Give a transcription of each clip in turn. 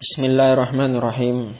Bismillahirrahmanirrahim.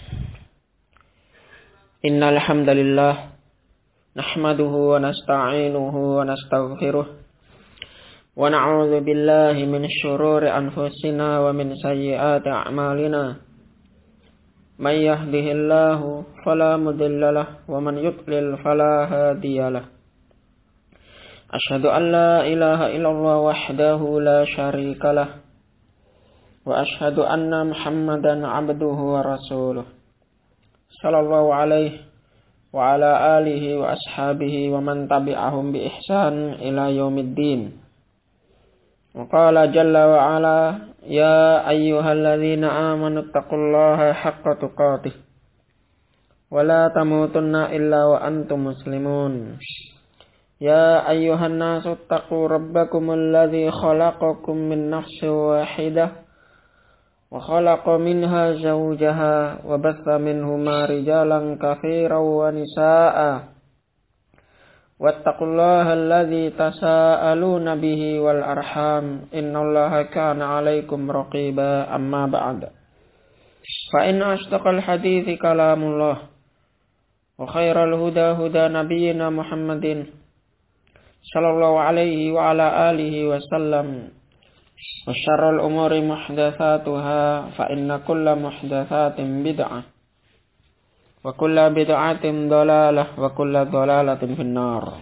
Innal hamdalillah nahmaduhu wa nasta'inuhu wa nastaghfiruh wa na'udzu billahi min shururi anfusina wa min sayyiati a'malina. May yahdihillahu fala mudilla lahu wa man yudlil fala hadiyalah. Asyhadu an la ilaha illallah wahdahu la syarika lah. Wa ashhadu anna Muhammadan abduhu wa rasuluh. Sallallahu alaihi wa ala alihi wa ashabihi wa man tabi'ahum bi ihsan ila yaumiddin. Wa qala jalla wa ala ya ayyuhalladzina amanu taqullaha haqqa tuqatih wa la tamutunna illa wa antum muslimun. Ya ayyuhan nasu taqu rabbakumul ladzi khalaqakum min nafsin wahidah wa khalaqa minha zawjaha wa batha minhuma rijalan katsiran wa nisaa'a wattaqullaha alladzi tasaaluna bihi wal arham innallaha kana 'alaikum raqiba. Amma ba'd. Fa inna asdaqal hadithi kalamullah wa khairal huda huda nabiyyina Muhammadin sallallahu alaihi wa ala alihi wa sallam. Wa syarrul umuri muhdatsatuha fa inna kulla muhdatsatin bid'ah wa kulla bid'atin dhalalah wa kulla dhalalatin finnar.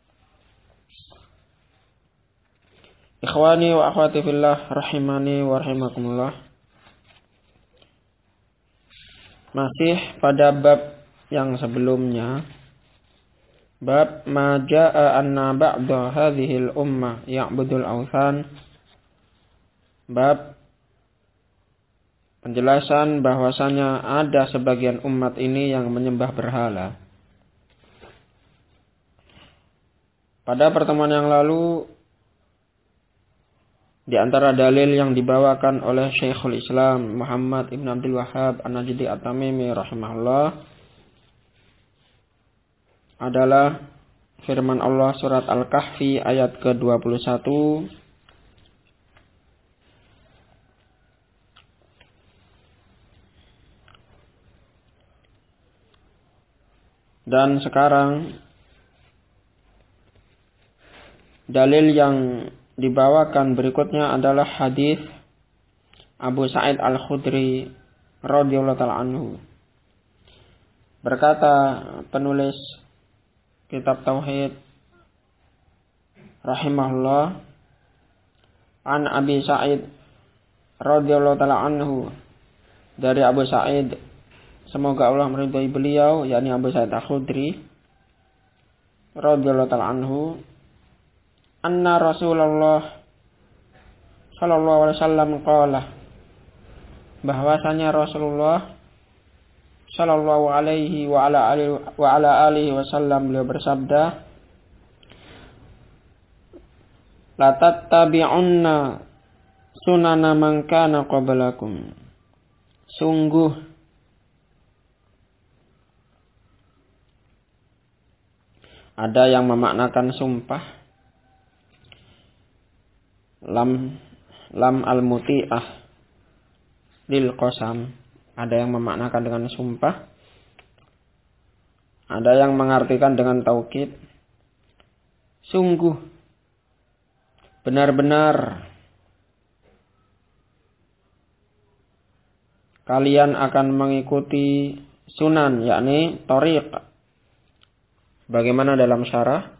Ikhwani wa akhwati fillah rahimani wa rahimakumullah. Masih pada bab yang sebelumnya, bab ma jaa'a anna ba'da hadhil ummah ya'budul awthan. Bab penjelasan bahwasanya ada sebagian umat ini yang menyembah berhala. Pada pertemuan yang lalu, di antara dalil yang dibawakan oleh Syekhul Islam Muhammad ibn Abdul Wahhab An-Najdi At-Tamimi rahimahullah adalah firman Allah surat Al-Kahfi ayat ke-21. Dan sekarang dalil yang dibawakan berikutnya adalah hadis Abu Sa'id Al-Khudri radhiyallahu ta'ala anhu. Berkata penulis kitab Tauhid rahimahullah, an Abi Sa'id radhiyallahu ta'ala anhu, dari Abu Sa'id, semoga Allah meridhai beliau, yakni Abu Sa'id Al-Khudri radhiyallahu ta'ala anhu, anna Rasulullah sallallahu alaihi wasallam qala, bahwasanya Rasulullah sallallahu alaihi wa ala alihi wasallam beliau bersabda, la tattabi'unna sunana man kana qablakum. Sungguh ada yang memaknakan sumpah lam al-muti'ah lil qasam. Ada yang memaknakan dengan sumpah, ada yang mengartikan dengan taukid. Sungguh benar-benar kalian akan mengikuti sunan, yakni thariq. Bagaimana dalam syarah?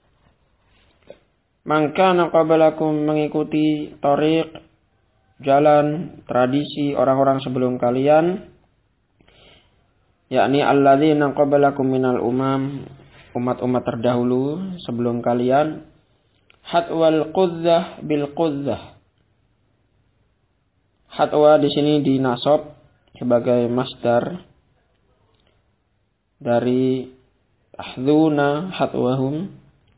Man kana qablakum, mengikuti thariq, jalan, tradisi orang-orang sebelum kalian, yakni alladzina qablakum minal umam, umat-umat terdahulu sebelum kalian. Hatwal qudzah bil qudzah. Hatwa di sini dinasab sebagai masdar dari ahduna hatwahum.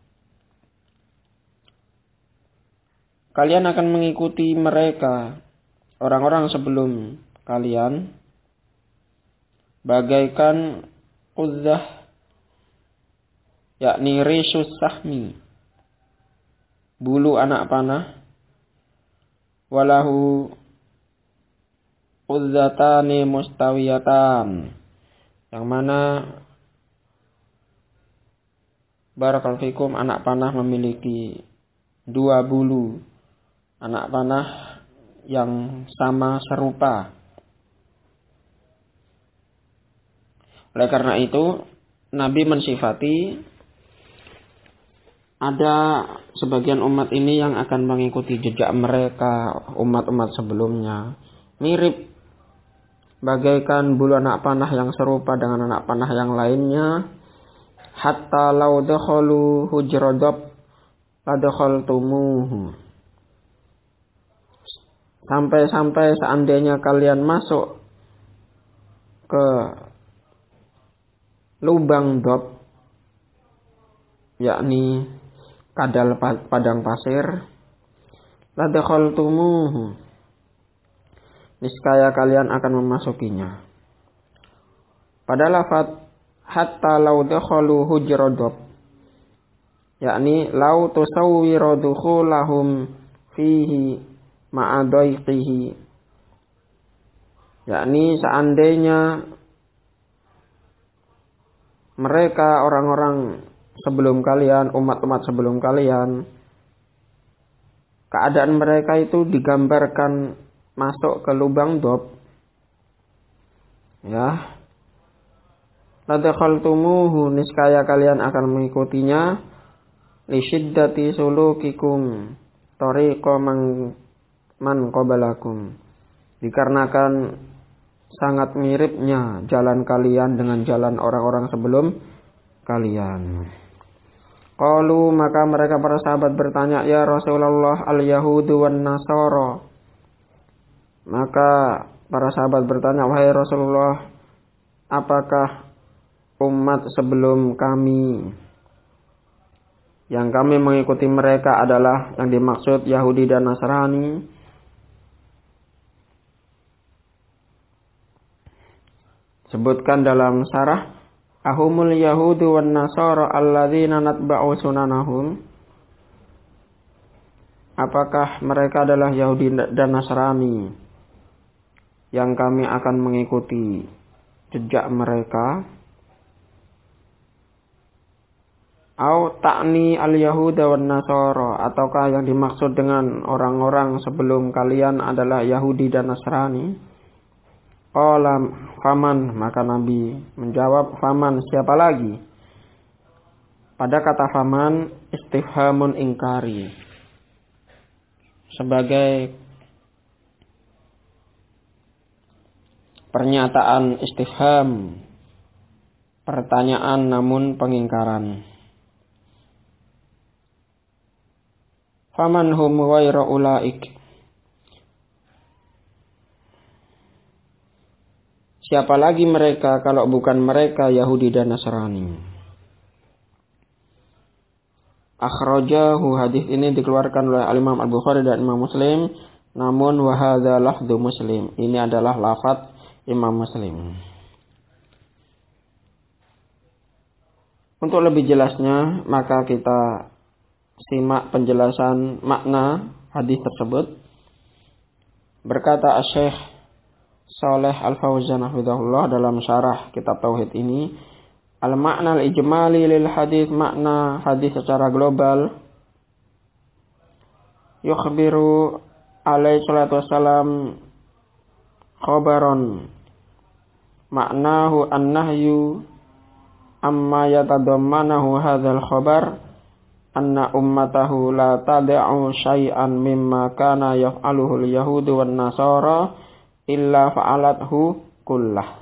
Kalian akan mengikuti mereka, orang-orang sebelum kalian, bagaikan qudzah, yakni risus sahmi, bulu anak panah, walahu uzzatani mustawiyatan, yang mana barakallahu fikum anak panah memiliki dua bulu anak panah yang sama serupa. Oleh karena itu Nabi mensifati ada sebagian umat ini yang akan mengikuti jejak mereka, umat-umat sebelumnya, mirip bagaikan bulu anak panah yang serupa dengan anak panah yang lainnya. Hatta law dakhalu hujradab ladakhaltumuhu, sampai seandainya kalian masuk ke lubang dob, yakni kadal padang pasir, ladakhaltumuhu, niscaya kalian akan memasukinya. Pada lafaz hatta law dakhalu hujradab, yakni law tusawwiru dukhulahum fihi ma'adaiqihi, yakni seandainya mereka orang-orang sebelum kalian, umat-umat sebelum kalian, keadaan mereka itu digambarkan masuk ke lubang dob, ya, ladakhaltumuhu, niscaya kalian akan mengikutinya, li syiddati sulukikum tariqa man qabalakum, dikarenakan sangat miripnya jalan kalian dengan jalan orang-orang sebelum kalian. Qalu, maka mereka para sahabat bertanya, ya Rasulullah, al-yahudu wan nasara. Maka para sahabat bertanya, wahai Rasulullah, apakah umat sebelum kami yang kami mengikuti mereka adalah yang dimaksud Yahudi dan Nasrani? Sebutkan dalam syarah, ahumul yahudu wan nasara alladzina natba'u sunanahum, apakah mereka adalah Yahudi dan Nasrani yang kami akan mengikuti jejak mereka? Au ta'ni al-yahuda wan nasara, ataukah yang dimaksud dengan orang-orang sebelum kalian adalah Yahudi dan Nasrani? Qala faman, maka Nabi menjawab, faman, siapa lagi? Pada kata faman istifhamun ingkari, sebagai pernyataan istifham, pertanyaan namun pengingkaran. Faman hum ghairu ulaik, siapa lagi mereka kalau bukan mereka Yahudi dan Nasrani? Akhrajahu, hadis ini dikeluarkan oleh Imam Al-Bukhari dan Imam Muslim, namun wa hadza lafdzu Muslim, ini adalah lafaz Imam Muslim. Untuk lebih jelasnya maka kita simak penjelasan makna hadis tersebut. Berkata Syekh Shalih Al-Fauzan hafizahullah dalam syarah kitab tauhid ini, al-makna al-ijmali lil hadis, makna hadis secara global, yukhbiru alaihi salatu wassalam khabaron maknahu an-nahyu amma yatadammanahu hadzal khabar anna ummatahu la tad'u syai'an mimma kana yaf'aluhu al-yahudu wan nasara illa fa'alathu kullah.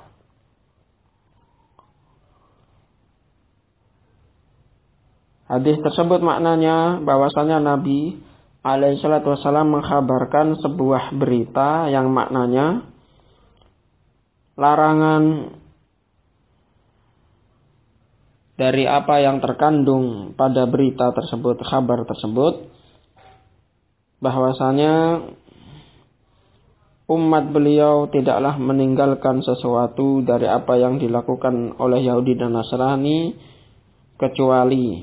Hadis tersebut maknanya bahwasanya Nabi alaihi salatu wasallam mengkhabarkan sebuah berita yang maknanya larangan dari apa yang terkandung pada berita tersebut, kabar tersebut, bahwasanya umat beliau tidaklah meninggalkan sesuatu dari apa yang dilakukan oleh Yahudi dan Nasrani kecuali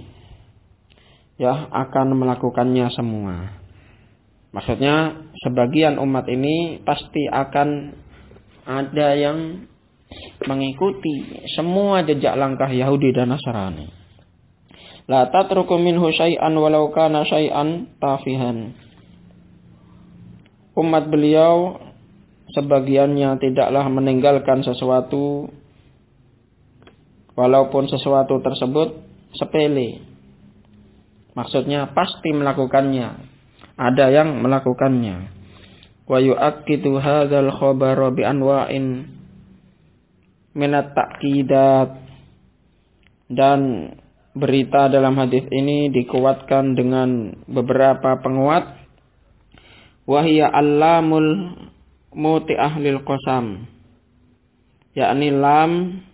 akan melakukannya semua. Maksudnya sebagian umat ini pasti akan ada yang mengikuti semua jejak langkah Yahudi dan Nasrani. La tatruku minhu syai'an walau kana syai'an tafihan. Umat beliau sebagiannya tidaklah meninggalkan sesuatu walaupun sesuatu tersebut sepele. Maksudnya pasti melakukannya. Ada yang melakukannya. Wa yu'akkidu hadzal khabara bi anwa'in minat ta'kidat. Dan berita dalam hadis ini dikuatkan dengan beberapa penguat. Wahia allamul muti ahlil qasam, yakni lam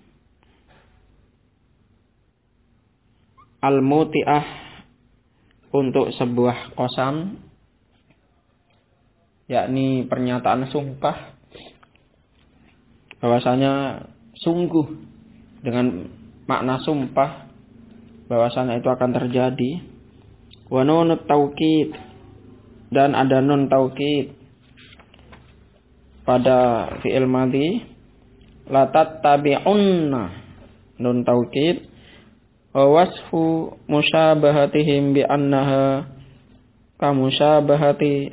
al-muti'ah untuk sebuah qasam, yakni pernyataan sumpah bahwasanya sungguh, dengan makna sumpah bahwasanya itu akan terjadi. Wa nunut taukid, dan ada nun taukid pada fi'il madhi. La tattabi'unna, nun taukid. Wa wasfu musyabahatihim bi annaha ka musyabahati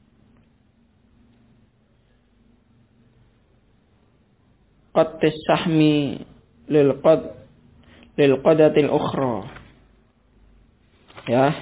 qattis sahmi lil qadatil ukhra. Ya,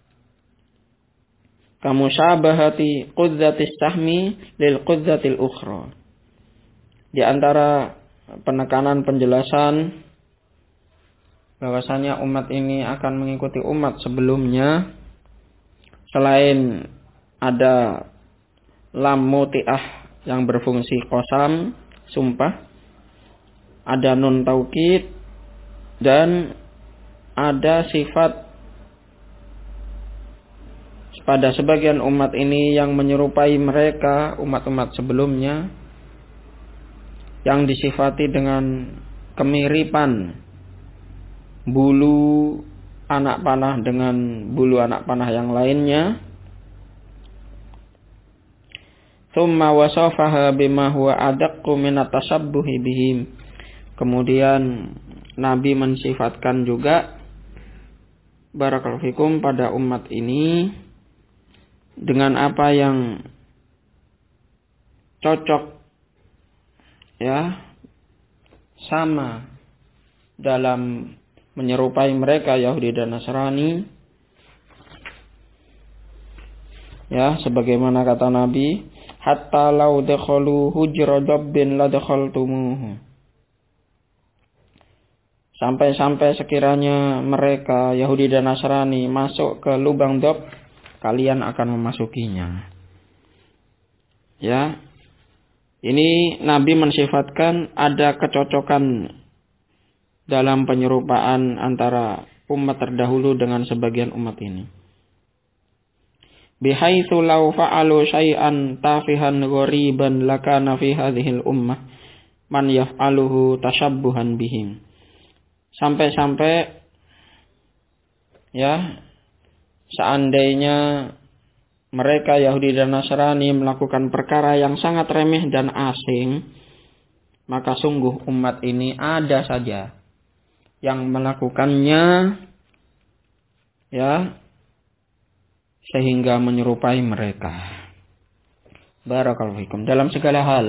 kamusyabahati qudzatis sahmi lil qudzatil ukhra. Di antara penekanan penjelasan bahwasanya umat ini akan mengikuti umat sebelumnya, selain ada lam muti'ah yang berfungsi qasam, sumpah, ada nun taukid, dan ada sifat pada sebagian umat ini yang menyerupai mereka, umat-umat sebelumnya, yang disifati dengan kemiripan bulu anak panah dengan bulu anak panah yang lainnya. Tsumma wasafaha bima huwa adaqqu min at-tashabbuhi bihim. Kemudian Nabi mensifatkan juga barakallahu fikum pada umat ini dengan apa yang cocok, ya, sama dalam menyerupai mereka Yahudi dan Nasrani, ya, sebagaimana kata Nabi, hatta law dakhalu hujra dabbin la dakhaltumuhu. Sampai-sampai sekiranya mereka Yahudi dan Nasrani masuk ke lubang dob, kalian akan memasukinya. Ya, ini Nabi mensifatkan ada kecocokan dalam penyerupaan antara umat terdahulu dengan sebagian umat ini. Bihaitsu law fa'alu syai'an tafihan ghoriban lakana fi hadhil ummah man yaf'aluhu tashabbuhan bihim. Sampai-sampai, ya, seandainya mereka Yahudi dan Nasrani melakukan perkara yang sangat remeh dan asing, maka sungguh umat ini ada saja yang melakukannya, ya, sehingga menyerupai mereka. Barakallahu fikum. Dalam segala hal,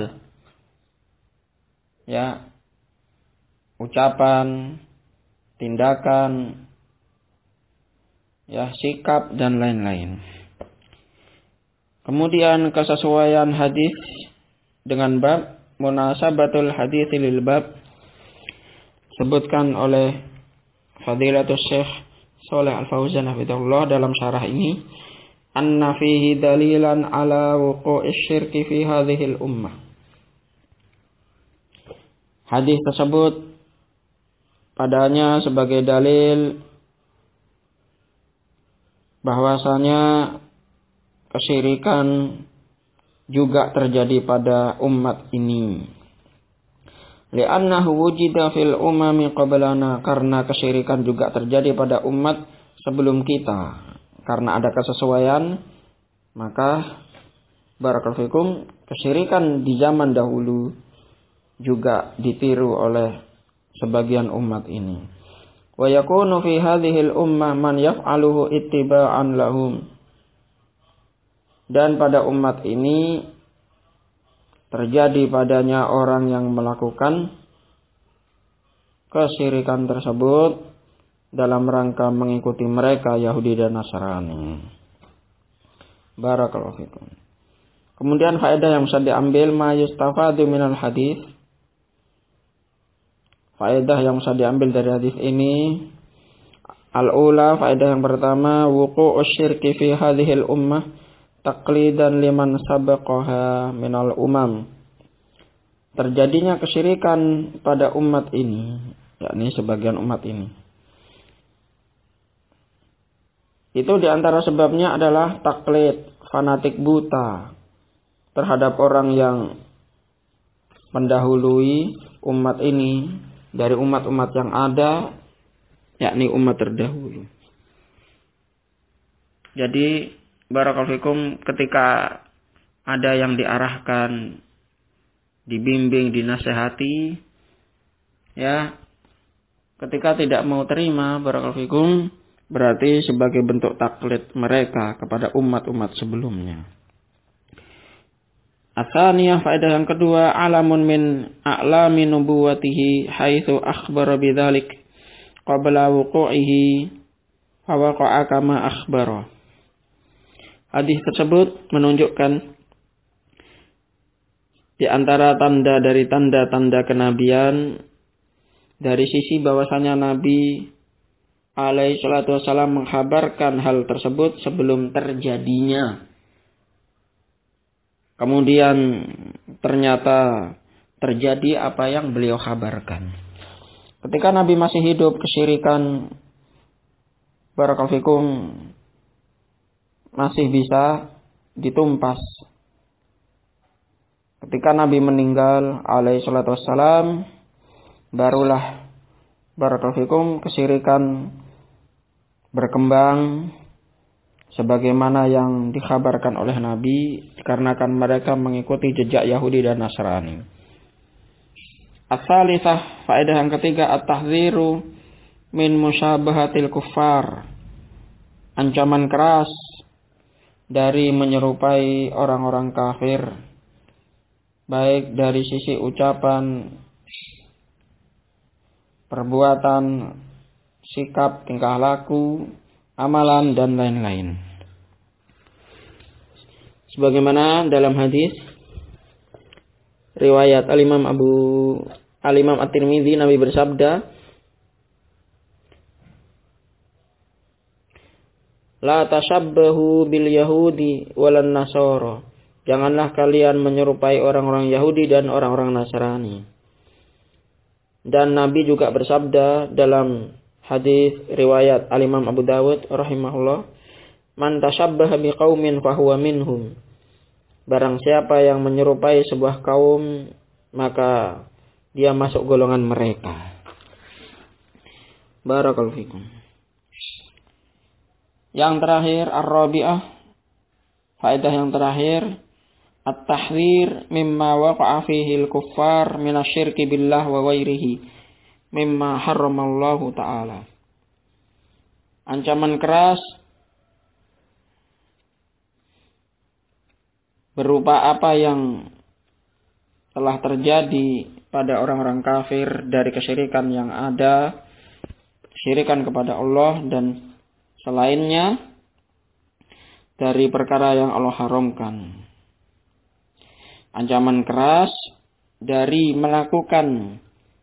ya, ucapan, tindakan, ya, sikap dan lain-lain. Kemudian kesesuaian hadis dengan bab, munasabatul hadits lil bab, sebutkan oleh Fadilatul Syekh Shalih Al-Fauzan hafizahullah dalam syarah ini, anna fihi dalilan ala wuqu'ish syirki fi hadhil ummah. Hadis tersebut padanya sebagai dalil bahwasanya kesyirikan juga terjadi pada umat ini. Li'annahu wujida fil umami qablana, karena kesyirikan juga terjadi pada umat sebelum kita. Karena ada kesesuaian, maka barakallahu fikum, kesyirikan di zaman dahulu juga ditiru oleh sebagian umat ini. Wa yakunu fi hadhil ummah man yaf'aluhu ittiba'an lahum. Dan pada umat ini terjadi padanya orang yang melakukan kesyirikan tersebut dalam rangka mengikuti mereka Yahudi dan Nasrani. Barakallahu fikum. Kemudian faedah yang bisa diambil ma yustafadu minal hadis. Faedah yang bisa diambil dari hadis ini, al-ula, faedah yang pertama, wuqu'u syirki fi hadhil ummah taqlidan liman sabaqaha minal umam. Terjadinya kesyirikan pada umat ini, yakni sebagian umat ini. Itu diantara sebabnya adalah taklid, fanatik buta terhadap orang yang mendahului umat ini dari umat-umat yang ada, yakni umat terdahulu. Jadi barakallahu fikum, ketika ada yang diarahkan, dibimbing, dinasehati, ya, ketika tidak mau terima, barakallahu fikum, berarti sebagai bentuk taklid mereka kepada umat-umat sebelumnya. Atsaniyah, faedah yang kedua, alamun min a'lami nubuwatihi haitsu akhbara bidzalik qabla wuqu'ihi fa waqa'a kama akhbara. Hadis tersebut menunjukkan di antara tanda dari tanda-tanda kenabian dari sisi bahwasanya Nabi alaihi salatu wassalam mengkhabarkan hal tersebut sebelum terjadinya. Kemudian ternyata terjadi apa yang beliau kabarkan. Ketika Nabi masih hidup, kesyirikan barakallahu fikum masih bisa ditumpas. Ketika Nabi meninggal alaihi salatu wassalam, barulah barakallahu fikum kesyirikan berkembang sebagaimana yang dikhabarkan oleh Nabi, dikarenakan mereka mengikuti jejak Yahudi dan Nasrani. As-salisah, faedah yang ketiga, at-tahdziru min musyabahatil kuffar. Ancaman keras dari menyerupai orang-orang kafir, baik dari sisi ucapan, perbuatan, sikap, tingkah laku, amalan, dan lain-lain. Sebagaimana dalam hadis riwayat Al-Imam At-Tirmidzi, Nabi bersabda, la tashabbahu bil yahudi walan nasara. Janganlah kalian menyerupai orang-orang Yahudi dan orang-orang Nasrani. Dan Nabi juga bersabda dalam hadis riwayat Al-Imam Abu Dawud rahimahullah, man tashabbaha biqaumin fahuwa minhum. Barang siapa yang menyerupai sebuah kaum, maka dia masuk golongan mereka. Barakallahu fikum. Yang terakhir, ar-rabi'ah, faedah yang terakhir, at-tahdzir mimma waqa'a fihi al-kuffar minasyirki billah wa ghairihi mimma harramallahu ta'ala. Ancaman keras berupa apa yang telah terjadi pada orang-orang kafir dari kesyirikan yang ada, kesyirikan kepada Allah dan selainnya dari perkara yang Allah haramkan. Ancaman keras dari melakukan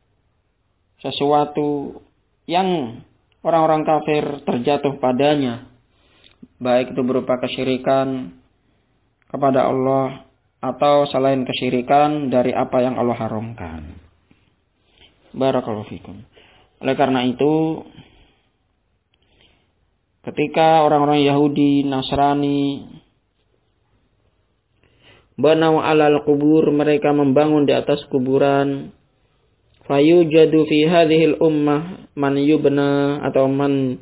sesuatu yang orang-orang kafir terjatuh padanya, baik itu berupa kesyirikan kepada Allah atau selain kesyirikan dari apa yang Allah haramkan. Barakallahu fikum. Oleh karena itu, ketika orang-orang Yahudi, Nasrani banau alal kubur, mereka membangun di atas kuburan, fayujadu fi hadhil ummah man yubna atau man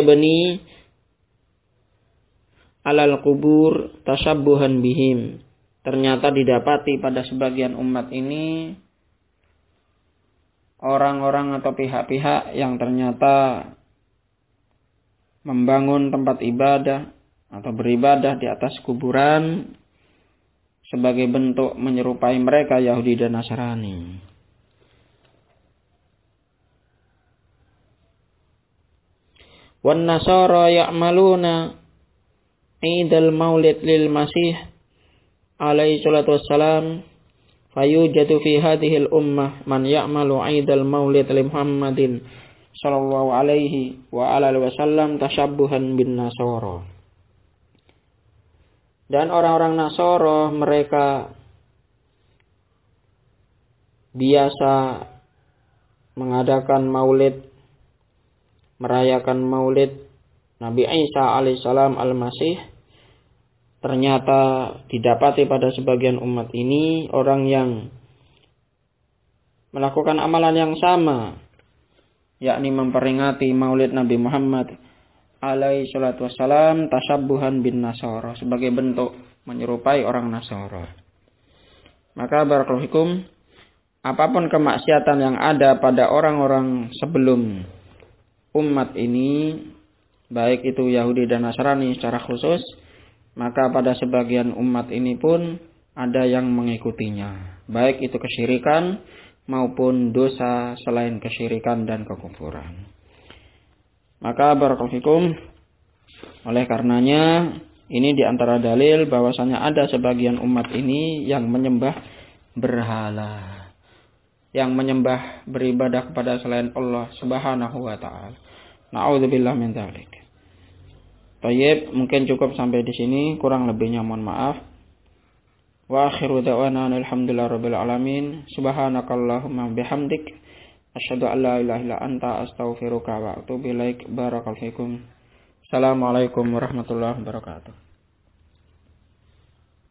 yabni alal kubur tashabbuhan bihim. ternyata didapati pada sebagian umat ini orang-orang atau pihak-pihak yang ternyata membangun tempat ibadah atau beribadah di atas kuburan sebagai bentuk menyerupai mereka Yahudi dan Nasrani. Wan nasara ya'maluna Idul Maulid lil Masih alaihi salatu wassalam fayujadu fi hadhil ummah man ya'malu Idul Maulid li Muhammadin sallallahu alaihi wa alihi wasallam tashabbuhan bin nasara. Dan orang-orang Nasara mereka biasa mengadakan maulid, merayakan maulid Nabi Isa alaihissalam al-Masih. Ternyata didapati pada sebagian umat ini orang yang melakukan amalan yang sama, yakni memperingati maulid Nabi Muhammad alaihi salatu wassalam tashabbuhan bin Nasara, sebagai bentuk menyerupai orang Nasara. Maka barakallahu fikum, apapun kemaksiatan yang ada pada orang-orang sebelum umat ini, baik itu Yahudi dan Nasrani secara khusus, maka pada sebagian umat ini pun ada yang mengikutinya, baik itu kesyirikan maupun dosa selain kesyirikan dan kekufuran. Maka barakallahu fikum, oleh karenanya ini diantara dalil bahwasanya ada sebagian umat ini yang menyembah berhala, yang menyembah beribadah kepada selain Allah Subhanahu wa taala. Na'udzubillah min dzalik. Baik, mungkin cukup sampai di sini, kurang lebihnya mohon maaf. Wa akhiru da'wana alhamdulillahirabbil alamin. Subhanakallahumma bihamdik asyhadu an la ilaha illa anta astaghfiruka wa atubu ilaik. Barakallahu fikum. Assalamualaikum warahmatullahi wabarakatuh.